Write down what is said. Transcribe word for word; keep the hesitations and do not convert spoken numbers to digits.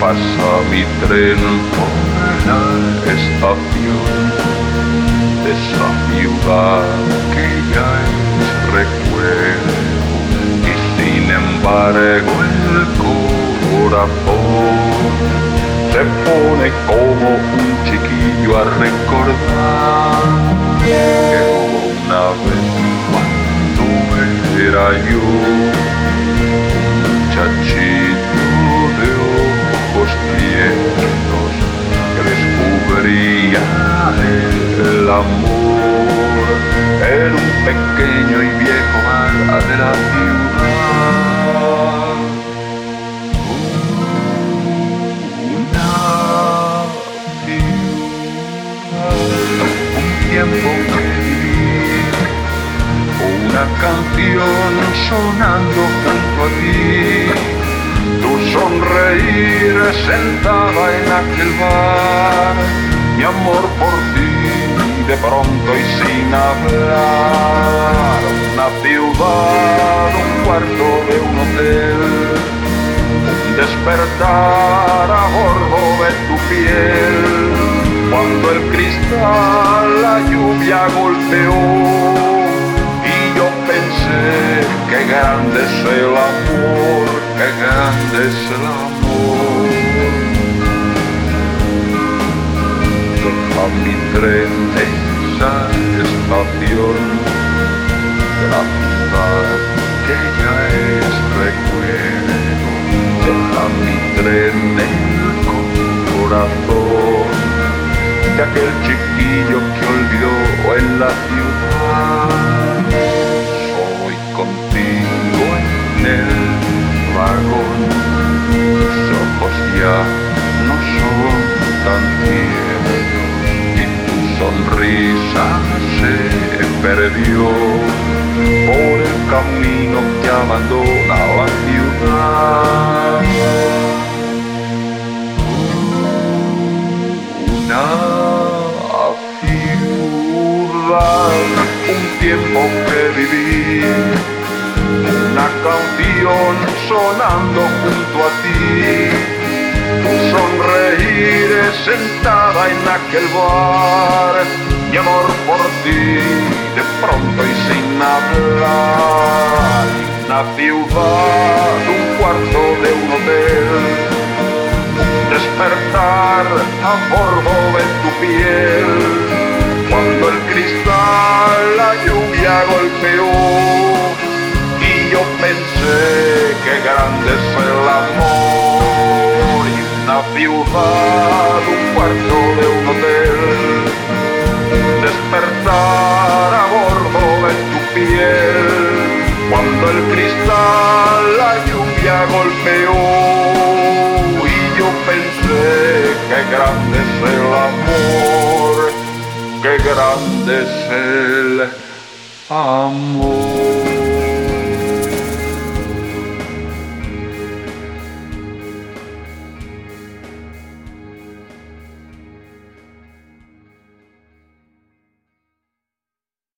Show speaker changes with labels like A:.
A: Pasa mi tren por la estación de esa ciudad que ya es recuerdo, y sin embargo el corazón se pone como un chiquillo a recordar que una vez cuando era yo un muchachito de ojos tiernos que descubría el amor en un pequeño y viejo bar de la ciudad. Una ciudad, un tiempo que viví, una canción sonando junto a ti, tu sonreír sentada en aquel bar, mi amor por ti de pronto y sin hablar. Una ciudad, un cuarto de un hotel, un despertar a bordo de tu piel, cuando el cristal la lluvia golpeó y yo pensé qué grande es el amor, qué grande es el amor. Deja mi tren en esa estación de la ciudad que ya es recuerdo. Deja mi tren en el corazón de aquel chiquillo que olvidó en la ciudad. Soy contigo en el vagón, tus ojos ya no son tan tiernos y tu sonrisa se perdió por el camino que abandona la ciudad. Una ciudad, un tiempo que viví, una canción sonando junto a ti, tu sonreír sentada en aquel bar, mi amor por ti de pronto y sin hablar. Una ciudad, un cuarto de un hotel, despertar a bordo de tu piel, cuando el cristal la lluvia golpeó y yo pensé que grande es el amor. Y una ciudad, un cuarto de un hotel, despertar a bordo de tu piel, cuando el cristal la lluvia golpeó y yo pensé qué grande es el amor, qué grande es el amor.